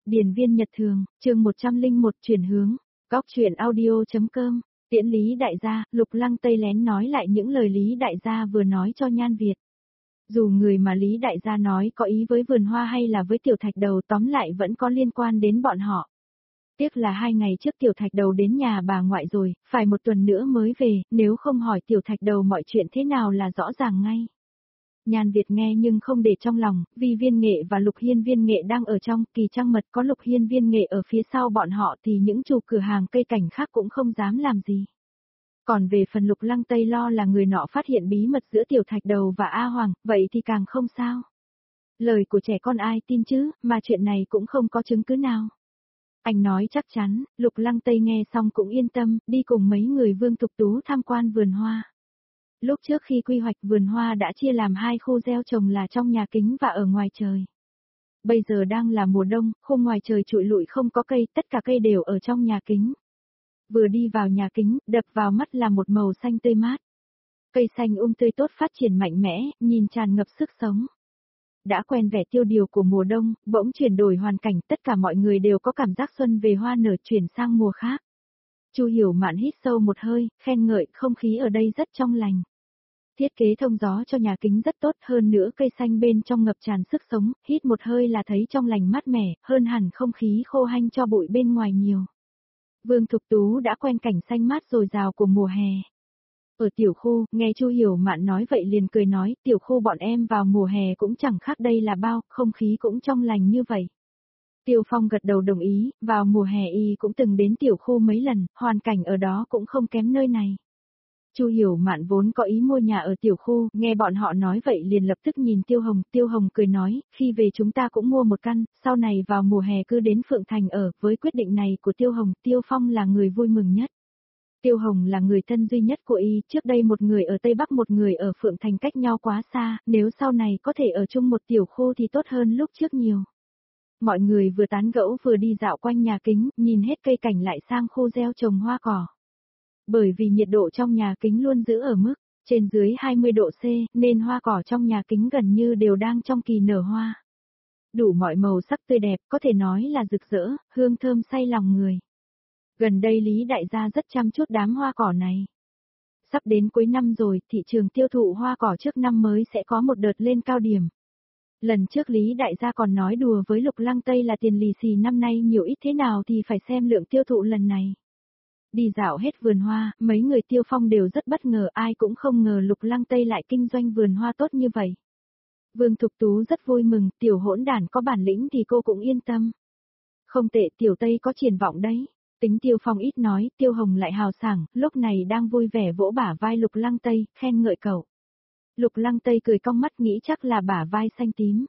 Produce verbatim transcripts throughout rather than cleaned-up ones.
Điền viên Nhật Thường, chương một trăm lẻ một chuyển hướng, góc truyện audio.com, tiễn Lý Đại gia, Lục Lăng Tây lén nói lại những lời Lý Đại gia vừa nói cho Nhan Việt. Dù người mà Lý Đại gia nói có ý với vườn hoa hay là với Tiểu Thạch Đầu tóm lại vẫn có liên quan đến bọn họ. Tiếc là hai ngày trước Tiểu Thạch Đầu đến nhà bà ngoại rồi, phải một tuần nữa mới về, nếu không hỏi Tiểu Thạch Đầu mọi chuyện thế nào là rõ ràng ngay. Nhan Việt nghe nhưng không để trong lòng, vì Viên Nghệ và Lục Hiên Viên Nghệ đang ở trong, Kỳ Trăng Mật có Lục Hiên Viên Nghệ ở phía sau bọn họ thì những chủ cửa hàng cây cảnh khác cũng không dám làm gì. Còn về phần Lục Lăng Tây lo là người nọ phát hiện bí mật giữa Tiểu Thạch Đầu và A Hoàng, vậy thì càng không sao. Lời của trẻ con ai tin chứ, mà chuyện này cũng không có chứng cứ nào. Anh nói chắc chắn, Lục Lăng Tây nghe xong cũng yên tâm, đi cùng mấy người Vương Thục Tú tham quan vườn hoa. Lúc trước khi quy hoạch vườn hoa đã chia làm hai khu gieo trồng là trong nhà kính và ở ngoài trời. Bây giờ đang là mùa đông, khu ngoài trời trụi lụi không có cây, tất cả cây đều ở trong nhà kính. Vừa đi vào nhà kính, đập vào mắt là một màu xanh tươi mát. Cây xanh um tươi tốt phát triển mạnh mẽ, nhìn tràn ngập sức sống. Đã quen vẻ tiêu điều của mùa đông, bỗng chuyển đổi hoàn cảnh, tất cả mọi người đều có cảm giác xuân về hoa nở chuyển sang mùa khác. Chu Hiểu Mạn hít sâu một hơi, khen ngợi, không khí ở đây rất trong lành. Thiết kế thông gió cho nhà kính rất tốt, hơn nữa cây xanh bên trong ngập tràn sức sống, hít một hơi là thấy trong lành mát mẻ, hơn hẳn không khí khô hanh cho bụi bên ngoài nhiều. Vương Thục Tú đã quen cảnh xanh mát dồi dào của mùa hè. Ở tiểu khu, nghe Chu Hiểu Mạn nói vậy liền cười nói, tiểu khu bọn em vào mùa hè cũng chẳng khác đây là bao, không khí cũng trong lành như vậy. Tiêu Phong gật đầu đồng ý, vào mùa hè y cũng từng đến tiểu khu mấy lần, hoàn cảnh ở đó cũng không kém nơi này. Chu Hiểu Mạn vốn có ý mua nhà ở tiểu khu, nghe bọn họ nói vậy liền lập tức nhìn Tiêu Hồng, Tiêu Hồng cười nói, khi về chúng ta cũng mua một căn, sau này vào mùa hè cứ đến Phượng Thành ở, với quyết định này của Tiêu Hồng, Tiêu Phong là người vui mừng nhất. Tiêu Hồng là người thân duy nhất của y, trước đây một người ở Tây Bắc một người ở Phượng Thành cách nhau quá xa, nếu sau này có thể ở chung một tiểu khu thì tốt hơn lúc trước nhiều. Mọi người vừa tán gẫu vừa đi dạo quanh nhà kính, nhìn hết cây cảnh lại sang khu gieo trồng hoa cỏ. Bởi vì nhiệt độ trong nhà kính luôn giữ ở mức trên dưới hai mươi độ C, nên hoa cỏ trong nhà kính gần như đều đang trong kỳ nở hoa. Đủ mọi màu sắc tươi đẹp, có thể nói là rực rỡ, hương thơm say lòng người. Gần đây Lý Đại gia rất chăm chút đám hoa cỏ này. Sắp đến cuối năm rồi, thị trường tiêu thụ hoa cỏ trước năm mới sẽ có một đợt lên cao điểm. Lần trước Lý Đại gia còn nói đùa với Lục Lăng Tây là tiền lì xì năm nay nhiều ít thế nào thì phải xem lượng tiêu thụ lần này. Đi dạo hết vườn hoa, mấy người Tiêu Phong đều rất bất ngờ, ai cũng không ngờ Lục Lăng Tây lại kinh doanh vườn hoa tốt như vậy. Vương Thục Tú rất vui mừng, tiểu hỗn đản có bản lĩnh thì cô cũng yên tâm. Không tệ, tiểu Tây có triển vọng đấy. Tính Tiêu Phong ít nói, Tiêu Hồng lại hào sảng, lúc này đang vui vẻ vỗ bả vai Lục Lăng Tây, khen ngợi cậu. Lục Lăng Tây cười cong mắt nghĩ chắc là bả vai xanh tím.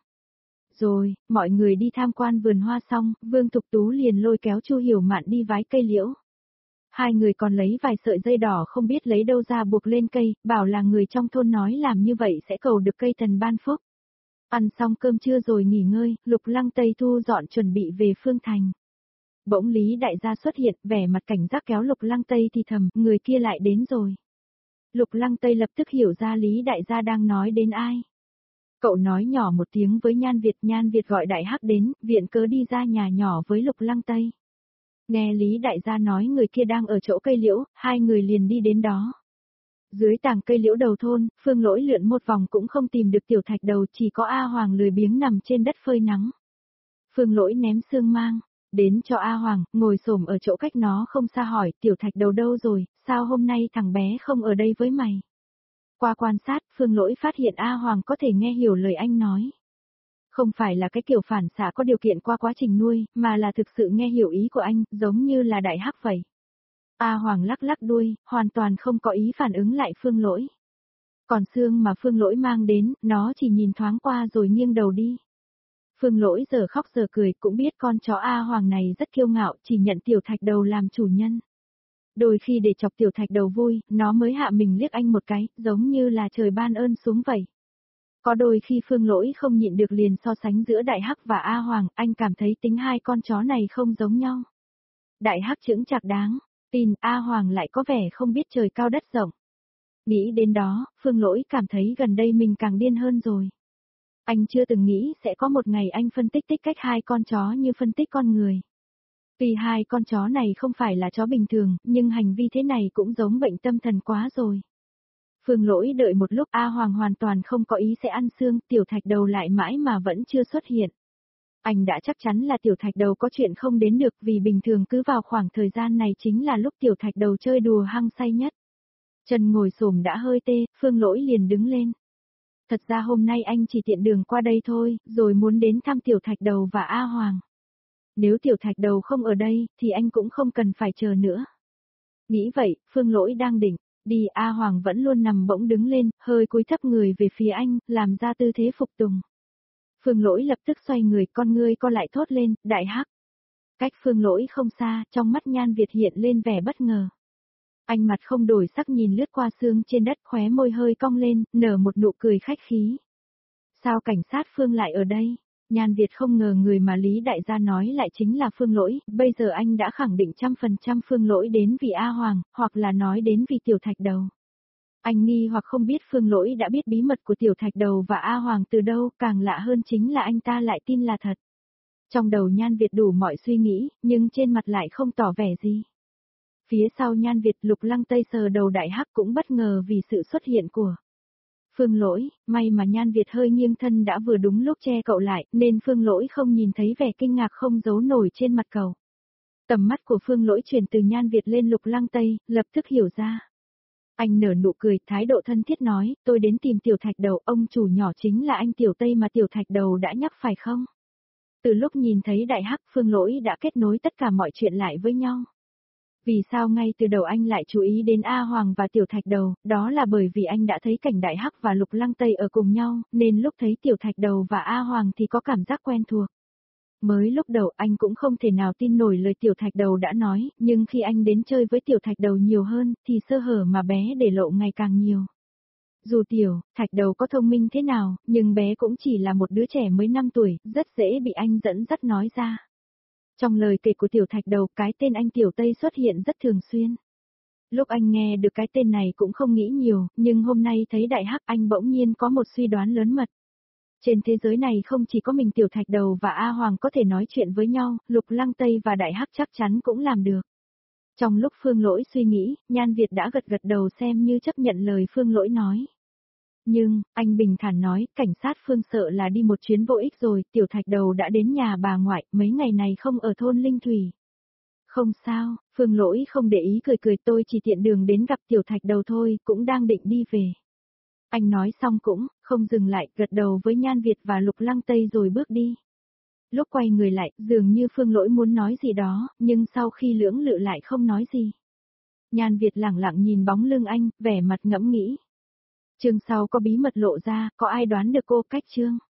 Rồi, mọi người đi tham quan vườn hoa xong, Vương Thục Tú liền lôi kéo Chu Hiểu Mạn đi vái cây liễu. Hai người còn lấy vài sợi dây đỏ không biết lấy đâu ra buộc lên cây, bảo là người trong thôn nói làm như vậy sẽ cầu được cây thần ban phúc. Ăn xong cơm trưa rồi nghỉ ngơi, Lục Lăng Tây thu dọn chuẩn bị về Phương Thành. Bỗng Lý Đại gia xuất hiện, vẻ mặt cảnh giác kéo Lục Lăng Tây thì thầm, người kia lại đến rồi. Lục Lăng Tây lập tức hiểu ra Lý Đại gia đang nói đến ai. Cậu nói nhỏ một tiếng với Nhan Việt, Nhan Việt gọi Đại Hắc đến, viện cớ đi ra nhà nhỏ với Lục Lăng Tây. Nghe Lý Đại gia nói người kia đang ở chỗ cây liễu, hai người liền đi đến đó. Dưới tàng cây liễu đầu thôn, Phương Lỗi lượn một vòng cũng không tìm được Tiểu Thạch Đầu, chỉ có A Hoàng lười biếng nằm trên đất phơi nắng. Phương Lỗi ném xương mang, đến cho A Hoàng, ngồi xổm ở chỗ cách nó không xa hỏi, Tiểu Thạch Đầu đâu rồi, sao hôm nay thằng bé không ở đây với mày? Qua quan sát, Phương Lỗi phát hiện A Hoàng có thể nghe hiểu lời anh nói. Không phải là cái kiểu phản xạ có điều kiện qua quá trình nuôi, mà là thực sự nghe hiểu ý của anh, giống như là Đại Hắc vậy. A Hoàng lắc lắc đuôi, hoàn toàn không có ý phản ứng lại Phương Lỗi. Còn xương mà Phương Lỗi mang đến, nó chỉ nhìn thoáng qua rồi nghiêng đầu đi. Phương Lỗi giờ khóc giờ cười, cũng biết con chó A Hoàng này rất kiêu ngạo, chỉ nhận Tiểu Thạch Đầu làm chủ nhân. Đôi khi để chọc Tiểu Thạch Đầu vui, nó mới hạ mình liếc anh một cái, giống như là trời ban ơn xuống vậy. Có đôi khi Phương Lỗi không nhịn được liền so sánh giữa Đại Hắc và A Hoàng, anh cảm thấy tính hai con chó này không giống nhau. Đại Hắc chững chạc đáng, tin A Hoàng lại có vẻ không biết trời cao đất rộng. Nghĩ đến đó, Phương Lỗi cảm thấy gần đây mình càng điên hơn rồi. Anh chưa từng nghĩ sẽ có một ngày anh phân tích tích cách hai con chó như phân tích con người. Tuy hai con chó này không phải là chó bình thường, nhưng hành vi thế này cũng giống bệnh tâm thần quá rồi. Phương Lỗi đợi một lúc A Hoàng hoàn toàn không có ý sẽ ăn xương, Tiểu Thạch Đầu lại mãi mà vẫn chưa xuất hiện. Anh đã chắc chắn là Tiểu Thạch Đầu có chuyện không đến được vì bình thường cứ vào khoảng thời gian này chính là lúc Tiểu Thạch Đầu chơi đùa hăng say nhất. Chân ngồi xổm đã hơi tê, Phương Lỗi liền đứng lên. Thật ra hôm nay anh chỉ tiện đường qua đây thôi, rồi muốn đến thăm Tiểu Thạch Đầu và A Hoàng. Nếu Tiểu Thạch Đầu không ở đây, thì anh cũng không cần phải chờ nữa. Nghĩ vậy, Phương Lỗi đang định đi, A Hoàng vẫn luôn nằm bỗng đứng lên, hơi cúi thấp người về phía anh, làm ra tư thế phục tùng. Phương Lỗi lập tức xoay người, con ngươi co lại thốt lên, đại hắc. Cách Phương Lỗi không xa, trong mắt Nhan Việt hiện lên vẻ bất ngờ. Anh mặt không đổi sắc nhìn lướt qua xương trên đất, khóe môi hơi cong lên, nở một nụ cười khách khí. Sao cảnh sát Phương lại ở đây? Nhan Việt không ngờ người mà Lý Đại gia nói lại chính là Phương Lỗi, bây giờ anh đã khẳng định trăm phần trăm Phương Lỗi đến vì A Hoàng, hoặc là nói đến vì Tiểu Thạch Đầu. Anh nghi hoặc không biết Phương Lỗi đã biết bí mật của Tiểu Thạch Đầu và A Hoàng từ đâu, càng lạ hơn chính là anh ta lại tin là thật. Trong đầu Nhan Việt đủ mọi suy nghĩ, nhưng trên mặt lại không tỏ vẻ gì. Phía sau Nhan Việt, Lục Lăng Tây sờ đầu đại hắc cũng bất ngờ vì sự xuất hiện của Phương Lỗi, may mà Nhan Việt hơi nghiêng thân đã vừa đúng lúc che cậu lại, nên Phương Lỗi không nhìn thấy vẻ kinh ngạc không giấu nổi trên mặt cậu. Tầm mắt của Phương Lỗi chuyển từ Nhan Việt lên Lục Lăng Tây, lập tức hiểu ra. Anh nở nụ cười, thái độ thân thiết nói, tôi đến tìm Tiểu Thạch Đầu, ông chủ nhỏ chính là anh Tiểu Tây mà Tiểu Thạch Đầu đã nhắc phải không? Từ lúc nhìn thấy đại hắc, Phương Lỗi đã kết nối tất cả mọi chuyện lại với nhau. Vì sao ngay từ đầu anh lại chú ý đến A Hoàng và Tiểu Thạch Đầu, đó là bởi vì anh đã thấy cảnh Đại Hắc và Lục Lăng Tây ở cùng nhau, nên lúc thấy Tiểu Thạch Đầu và A Hoàng thì có cảm giác quen thuộc. Mới lúc đầu anh cũng không thể nào tin nổi lời Tiểu Thạch Đầu đã nói, nhưng khi anh đến chơi với Tiểu Thạch Đầu nhiều hơn, thì sơ hở mà bé để lộ ngày càng nhiều. Dù Tiểu Thạch Đầu có thông minh thế nào, nhưng bé cũng chỉ là một đứa trẻ mới năm tuổi, rất dễ bị anh dẫn dắt nói ra. Trong lời kể của Tiểu Thạch Đầu, cái tên anh Tiểu Tây xuất hiện rất thường xuyên. Lúc anh nghe được cái tên này cũng không nghĩ nhiều, nhưng hôm nay thấy Đại Hắc anh bỗng nhiên có một suy đoán lớn mật. Trên thế giới này không chỉ có mình Tiểu Thạch Đầu và A Hoàng có thể nói chuyện với nhau, Lục Lăng Tây và Đại Hắc chắc chắn cũng làm được. Trong lúc Phương Lỗi suy nghĩ, Nhan Việt đã gật gật đầu xem như chấp nhận lời Phương Lỗi nói. Nhưng, anh bình thản nói, cảnh sát Phương sợ là đi một chuyến vô ích rồi, Tiểu Thạch Đầu đã đến nhà bà ngoại, mấy ngày này không ở thôn Linh Thủy. Không sao, Phương Lỗi không để ý cười cười, tôi chỉ tiện đường đến gặp Tiểu Thạch Đầu thôi, cũng đang định đi về. Anh nói xong cũng, không dừng lại, gật đầu với Nhan Việt và Lục Lăng Tây rồi bước đi. Lúc quay người lại, dường như Phương Lỗi muốn nói gì đó, nhưng sau khi lưỡng lự lại không nói gì. Nhan Việt lẳng lặng nhìn bóng lưng anh, vẻ mặt ngẫm nghĩ. Chương sau có bí mật lộ ra, có ai đoán được cô cách chương?